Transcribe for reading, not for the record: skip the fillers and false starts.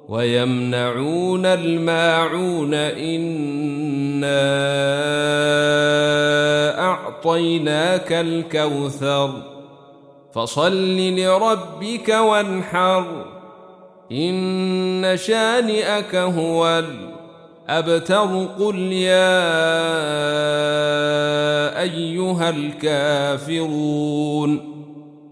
ويمنعون الماعون إنا أعطيناك الكوثر فصل لربك وانحر إن شانئك هو الأبتر قل يا أيها الكافرون